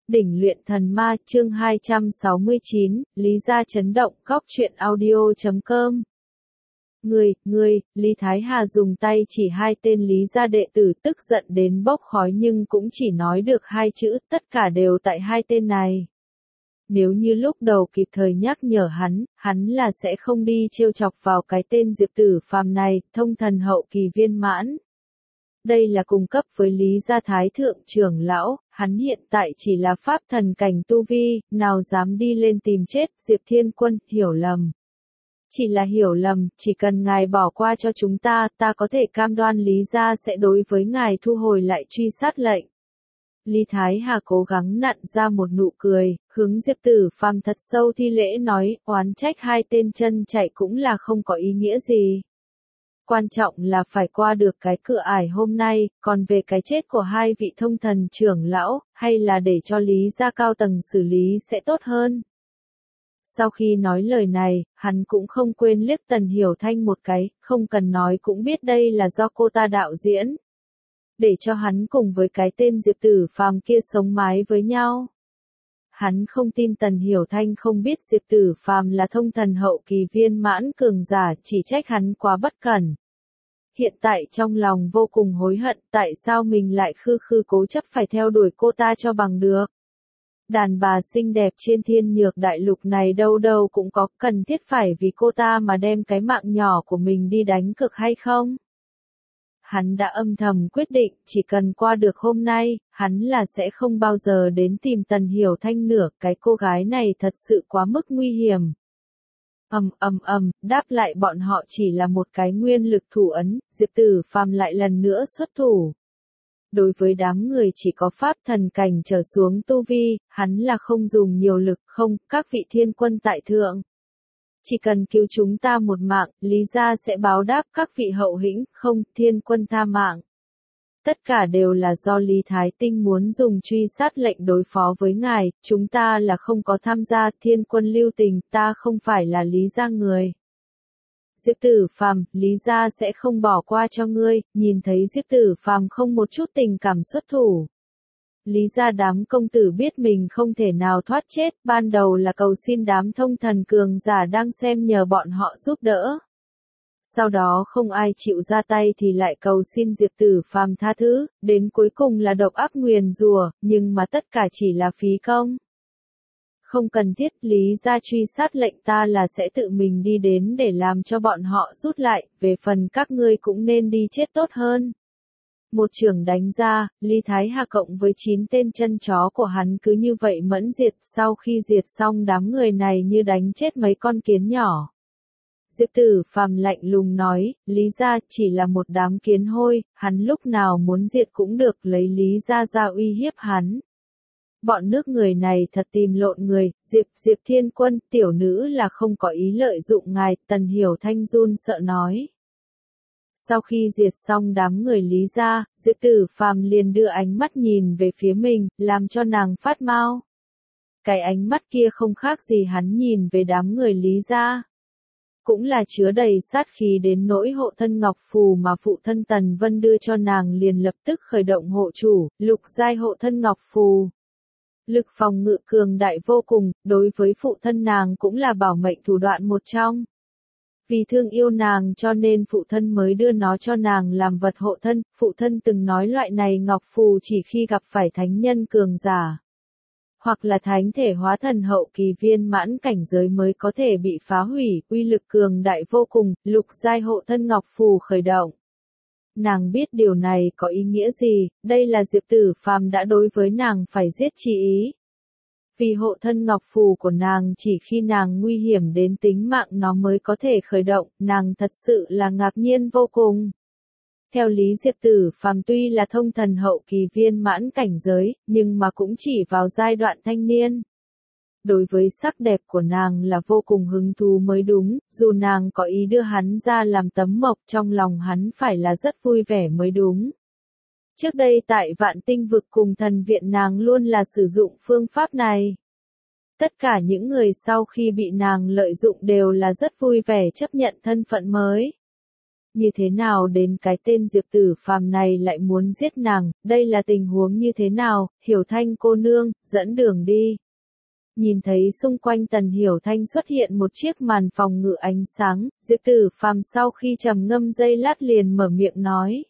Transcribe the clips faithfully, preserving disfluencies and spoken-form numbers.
Đỉnh luyện thần ma chương hai trăm sáu mươi chín, Lý gia chấn động, góc truyện audio chấm com. Người, người, Lý Thái Hà dùng tay chỉ hai tên Lý gia đệ tử tức giận đến bốc khói nhưng cũng chỉ nói được hai chữ, tất cả đều tại hai tên này. Nếu như lúc đầu kịp thời nhắc nhở hắn, hắn là sẽ không đi trêu chọc vào cái tên Diệp Tử Phàm này, thông thần hậu kỳ viên mãn. Đây là cùng cấp với Lý gia Thái thượng trưởng lão, hắn hiện tại chỉ là pháp thần cảnh tu vi, nào dám đi lên tìm chết, Diệp Thiên Quân, hiểu lầm. Chỉ là hiểu lầm, chỉ cần ngài bỏ qua cho chúng ta, ta có thể cam đoan Lý gia sẽ đối với ngài thu hồi lại truy sát lệnh. Lý Thái Hà cố gắng nặn ra một nụ cười, hướng Diệp Tử Phàm thật sâu thi lễ nói, oán trách hai tên chân chạy cũng là không có ý nghĩa gì. Quan trọng là phải qua được cái cửa ải hôm nay, còn về cái chết của hai vị thông thần trưởng lão, hay là để cho Lý gia cao tầng xử lý sẽ tốt hơn. Sau khi nói lời này, hắn cũng không quên liếc Tần Hiểu Thanh một cái, không cần nói cũng biết đây là do cô ta đạo diễn. Để cho hắn cùng với cái tên Diệp Tử Phàm kia sống mái với nhau. Hắn không tin Tần Hiểu Thanh không biết Diệp Tử Phàm là thông thần hậu kỳ viên mãn cường giả, chỉ trách hắn quá bất cẩn. Hiện tại trong lòng vô cùng hối hận, tại sao mình lại khư khư cố chấp phải theo đuổi cô ta cho bằng được. Đàn bà xinh đẹp trên thiên nhược đại lục này đâu đâu cũng có, cần thiết phải vì cô ta mà đem cái mạng nhỏ của mình đi đánh cược hay không? Hắn đã âm thầm quyết định, chỉ cần qua được hôm nay, hắn là sẽ không bao giờ đến tìm Tần Hiểu Thanh nữa, cái cô gái này thật sự quá mức nguy hiểm. Ầm ầm ầm, đáp lại bọn họ chỉ là một cái nguyên lực thủ ấn, Diệp Tử Phàm lại lần nữa xuất thủ. Đối với đám người chỉ có pháp thần cảnh trở xuống tu vi, hắn là không dùng nhiều lực, không, các vị thiên quân tại thượng. Chỉ cần cứu chúng ta một mạng, Lý gia sẽ báo đáp các vị hậu hĩnh, không, thiên quân tha mạng. Tất cả đều là do Lý Thái Tinh muốn dùng truy sát lệnh đối phó với ngài, chúng ta là không có tham gia, thiên quân lưu tình, ta không phải là Lý gia người. Diệp Tử Phàm, Lý gia sẽ không bỏ qua cho ngươi, nhìn thấy Diệp Tử Phàm không một chút tình cảm xuất thủ. Lý gia đám công tử biết mình không thể nào thoát chết, ban đầu là cầu xin đám thông thần cường giả đang xem nhờ bọn họ giúp đỡ. Sau đó không ai chịu ra tay thì lại cầu xin Diệp Tử Phàm tha thứ, đến cuối cùng là độc ác nguyền rủa, nhưng mà tất cả chỉ là phí công. Không cần thiết, Lý gia truy sát lệnh ta là sẽ tự mình đi đến để làm cho bọn họ rút lại, về phần các ngươi cũng nên đi chết tốt hơn. Một chưởng đánh ra, Lý Thái Hà cộng với chín tên chân chó của hắn cứ như vậy mẫn diệt, sau khi diệt xong đám người này như đánh chết mấy con kiến nhỏ. Diệp Tử Phàm lạnh lùng nói, Lý gia chỉ là một đám kiến hôi, hắn lúc nào muốn diệt cũng được, lấy Lý gia ra uy hiếp hắn. Bọn nước người này thật tìm lộn người, Diệp, Diệp Thiên Quân, tiểu nữ là không có ý lợi dụng ngài, Tần Hiểu Thanh run sợ nói. Sau khi diệt xong đám người Lý gia, Diệp Tử Phàm liền đưa ánh mắt nhìn về phía mình, làm cho nàng phát mau. Cái ánh mắt kia không khác gì hắn nhìn về đám người Lý gia. Cũng là chứa đầy sát khí đến nỗi hộ thân ngọc phù mà phụ thân Tần Vân đưa cho nàng liền lập tức khởi động hộ chủ, lục giai hộ thân ngọc phù. Lực phòng ngự cường đại vô cùng, đối với phụ thân nàng cũng là bảo mệnh thủ đoạn một trong. Vì thương yêu nàng cho nên phụ thân mới đưa nó cho nàng làm vật hộ thân, phụ thân từng nói loại này ngọc phù chỉ khi gặp phải thánh nhân cường giả. Hoặc là thánh thể hóa thần hậu kỳ viên mãn cảnh giới mới có thể bị phá hủy, uy lực cường đại vô cùng, lục giai hộ thân ngọc phù khởi động. Nàng biết điều này có ý nghĩa gì, đây là Diệp Tử Phàm đã đối với nàng phải giết chi ý. Vì hộ thân ngọc phù của nàng chỉ khi nàng nguy hiểm đến tính mạng nó mới có thể khởi động, nàng thật sự là ngạc nhiên vô cùng. Theo lý Diệp Tử Phàm tuy là thông thần hậu kỳ viên mãn cảnh giới, nhưng mà cũng chỉ vào giai đoạn thanh niên. Đối với sắc đẹp của nàng là vô cùng hứng thú mới đúng, dù nàng có ý đưa hắn ra làm tấm mộc trong lòng hắn phải là rất vui vẻ mới đúng. Trước đây tại Vạn Tinh vực cùng thần viện nàng luôn là sử dụng phương pháp này. Tất cả những người sau khi bị nàng lợi dụng đều là rất vui vẻ chấp nhận thân phận mới. Như thế nào đến cái tên Diệp Tử Phàm này lại muốn giết nàng, đây là tình huống như thế nào, Hiểu Thanh cô nương, dẫn đường đi. Nhìn thấy xung quanh Tần Hiểu Thanh xuất hiện một chiếc màn phòng ngự ánh sáng, Diệp Tử Phàm sau khi trầm ngâm giây lát liền mở miệng nói.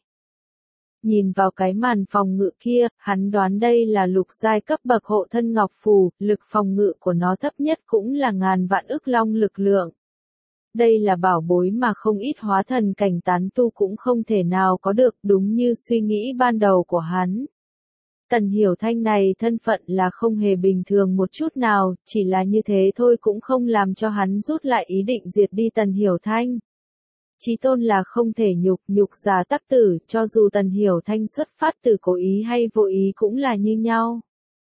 Nhìn vào cái màn phòng ngự kia, hắn đoán đây là lục giai cấp bậc hộ thân ngọc phù, lực phòng ngự của nó thấp nhất cũng là ngàn vạn ức long lực lượng. Đây là bảo bối mà không ít hóa thần cảnh tán tu cũng không thể nào có được, đúng như suy nghĩ ban đầu của hắn. Tần Hiểu Thanh này thân phận là không hề bình thường một chút nào, chỉ là như thế thôi cũng không làm cho hắn rút lại ý định diệt đi Tần Hiểu Thanh. Chí tôn là không thể nhục, nhục già tắc tử, cho dù Tần Hiểu Thanh xuất phát từ cố ý hay vô ý cũng là như nhau.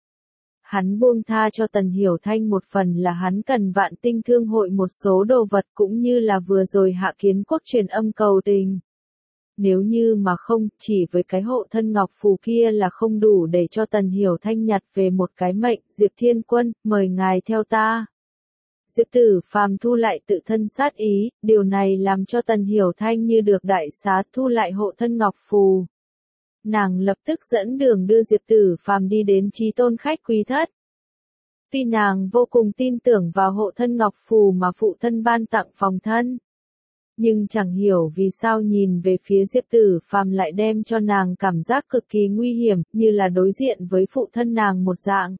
Hắn buông tha cho Tần Hiểu Thanh một phần là hắn cần Vạn Tinh Thương hội một số đồ vật cũng như là vừa rồi Hạ Kiến Quốc truyền âm cầu tình. Nếu như mà không, chỉ với cái hộ thân ngọc phù kia là không đủ để cho Tần Hiểu Thanh nhặt về một cái mệnh, Diệp Thiên Quân, mời ngài theo ta. Diệp Tử Phàm thu lại tự thân sát ý, điều này làm cho Tần Hiểu Thanh như được đại xá thu lại hộ thân ngọc phù. Nàng lập tức dẫn đường đưa Diệp Tử Phàm đi đến Chí Tôn khách quý thất. Tuy nàng vô cùng tin tưởng vào hộ thân ngọc phù mà phụ thân ban tặng phòng thân. Nhưng chẳng hiểu vì sao nhìn về phía Diệp Tử Phàm lại đem cho nàng cảm giác cực kỳ nguy hiểm, như là đối diện với phụ thân nàng một dạng.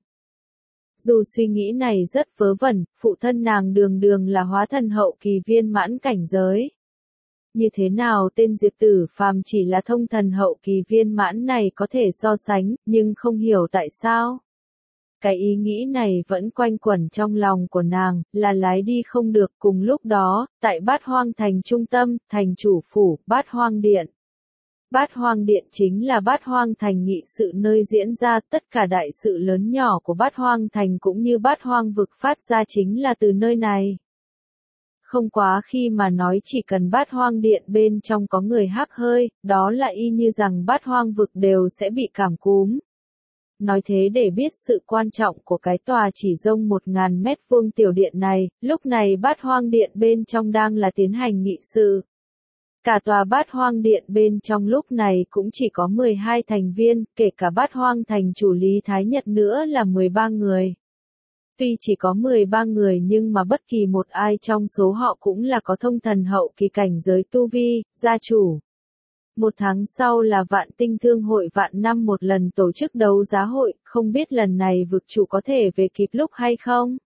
Dù suy nghĩ này rất vớ vẩn, phụ thân nàng đường đường là hóa thần hậu kỳ viên mãn cảnh giới. Như thế nào tên Diệp Tử Phàm chỉ là thông thần hậu kỳ viên mãn này có thể so sánh, nhưng không hiểu tại sao. Cái ý nghĩ này vẫn quanh quẩn trong lòng của nàng, là lái đi không được. Cùng lúc đó, tại Bát Hoang Thành trung tâm, thành chủ phủ, Bát Hoang Điện. Bát Hoang Điện chính là Bát Hoang Thành nghị sự nơi diễn ra tất cả đại sự lớn nhỏ của Bát Hoang Thành cũng như Bát Hoang vực phát ra chính là từ nơi này. Không quá khi mà nói chỉ cần Bát Hoang Điện bên trong có người hắc hơi, đó là y như rằng Bát Hoang vực đều sẽ bị cảm cúm. Nói thế để biết sự quan trọng của cái tòa chỉ rông một ngàn mét vuông tiểu điện này, lúc này Bát Hoang Điện bên trong đang là tiến hành nghị sự. Cả tòa Bát Hoang Điện bên trong lúc này cũng chỉ có mười hai thành viên, kể cả Bát Hoang Thành chủ Lý Thái Nhật nữa là mười ba người. Tuy chỉ có mười ba người nhưng mà bất kỳ một ai trong số họ cũng là có thông thần hậu kỳ cảnh giới tu vi, gia chủ. Một tháng sau là Vạn Tinh Thương hội vạn năm một lần tổ chức đấu giá hội, không biết lần này vực chủ có thể về kịp lúc hay không?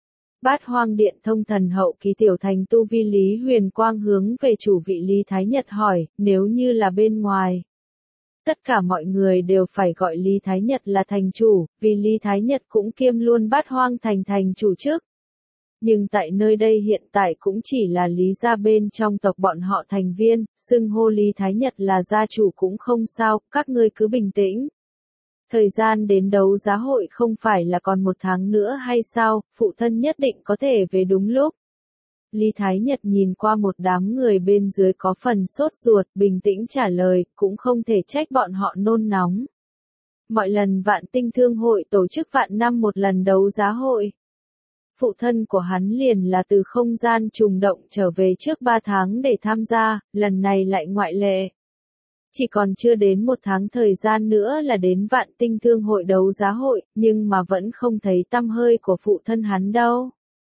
Bát Hoang Điện thông thần hậu kỳ tiểu thành tu vi Lý Huyền Quang hướng về chủ vị Lý Thái Nhật hỏi, nếu như là bên ngoài. Tất cả mọi người đều phải gọi Lý Thái Nhật là thành chủ, vì Lý Thái Nhật cũng kiêm luôn Bát Hoang Thành thành chủ chức. Nhưng tại nơi đây hiện tại cũng chỉ là Lý gia bên trong tộc bọn họ thành viên, xưng hô Lý Thái Nhật là gia chủ cũng không sao, các ngươi cứ bình tĩnh. Thời gian đến đấu giá hội không phải là còn một tháng nữa hay sao, phụ thân nhất định có thể về đúng lúc. Lý Thái Nhật nhìn qua một đám người bên dưới có phần sốt ruột, bình tĩnh trả lời, cũng không thể trách bọn họ nôn nóng. Mọi lần Vạn Tinh Thương hội tổ chức vạn năm một lần đấu giá hội. Phụ thân của hắn liền là từ không gian trùng động trở về trước ba tháng để tham gia, lần này lại ngoại lệ. Chỉ còn chưa đến một tháng thời gian nữa là đến Vạn Tinh Thương hội đấu giá hội, nhưng mà vẫn không thấy tăm hơi của phụ thân hắn đâu.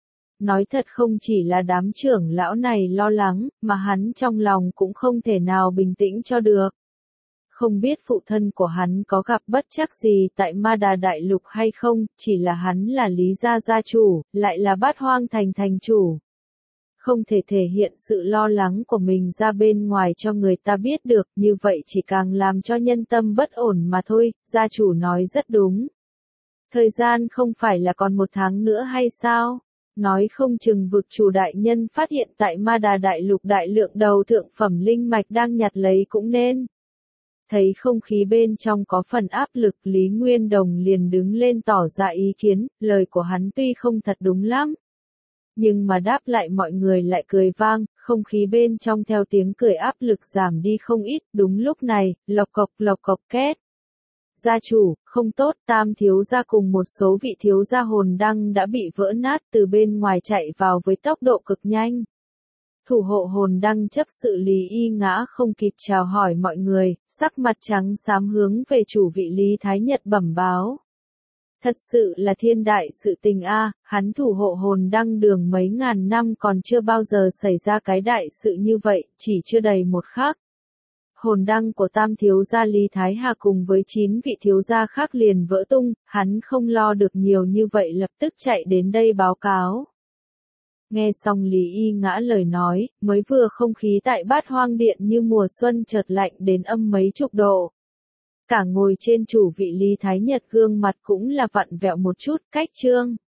Nói thật không chỉ là đám trưởng lão này lo lắng, mà hắn trong lòng cũng không thể nào bình tĩnh cho được. Không biết phụ thân của hắn có gặp bất trắc gì tại Ma Đà Đại Lục hay không, chỉ là hắn là Lý gia gia chủ, lại là Bát Hoang Thành thành chủ. Không thể thể hiện sự lo lắng của mình ra bên ngoài cho người ta biết được, như vậy chỉ càng làm cho nhân tâm bất ổn mà thôi, gia chủ nói rất đúng. Thời gian không phải là còn một tháng nữa hay sao? Nói không chừng vực chủ đại nhân phát hiện tại Ma Đà Đại Lục đại lượng đầu thượng phẩm linh mạch đang nhặt lấy cũng nên. Thấy không khí bên trong có phần áp lực, Lý Nguyên Đồng liền đứng lên tỏ ra ý kiến, lời của hắn tuy không thật đúng lắm. Nhưng mà đáp lại mọi người lại cười vang, không khí bên trong theo tiếng cười áp lực giảm đi không ít, đúng lúc này, lộc cộc lộc cộc két. Gia chủ, không tốt, Tam thiếu gia cùng một số vị thiếu gia hồn đăng đã bị vỡ nát từ bên ngoài chạy vào với tốc độ cực nhanh. Thủ hộ hồn đăng chấp sự Lý Y Ngã không kịp chào hỏi mọi người, sắc mặt trắng xám hướng về chủ vị Lý Thái Nhật bẩm báo. Thật sự là thiên đại sự tình a, hắn thủ hộ hồn đăng đường mấy ngàn năm còn chưa bao giờ xảy ra cái đại sự như vậy, chỉ chưa đầy một khắc. Hồn đăng của tam thiếu gia Lý Thái Hà cùng với chín vị thiếu gia khác liền vỡ tung, hắn không lo được nhiều như vậy lập tức chạy đến đây báo cáo. Nghe xong Lý Y Ngã lời nói, mới vừa không khí tại Bát Hoang Điện như mùa xuân chợt lạnh đến âm mấy chục độ. Cả ngồi trên chủ vị Lý Thái Nhật gương mặt cũng là vặn vẹo một chút, cách trương.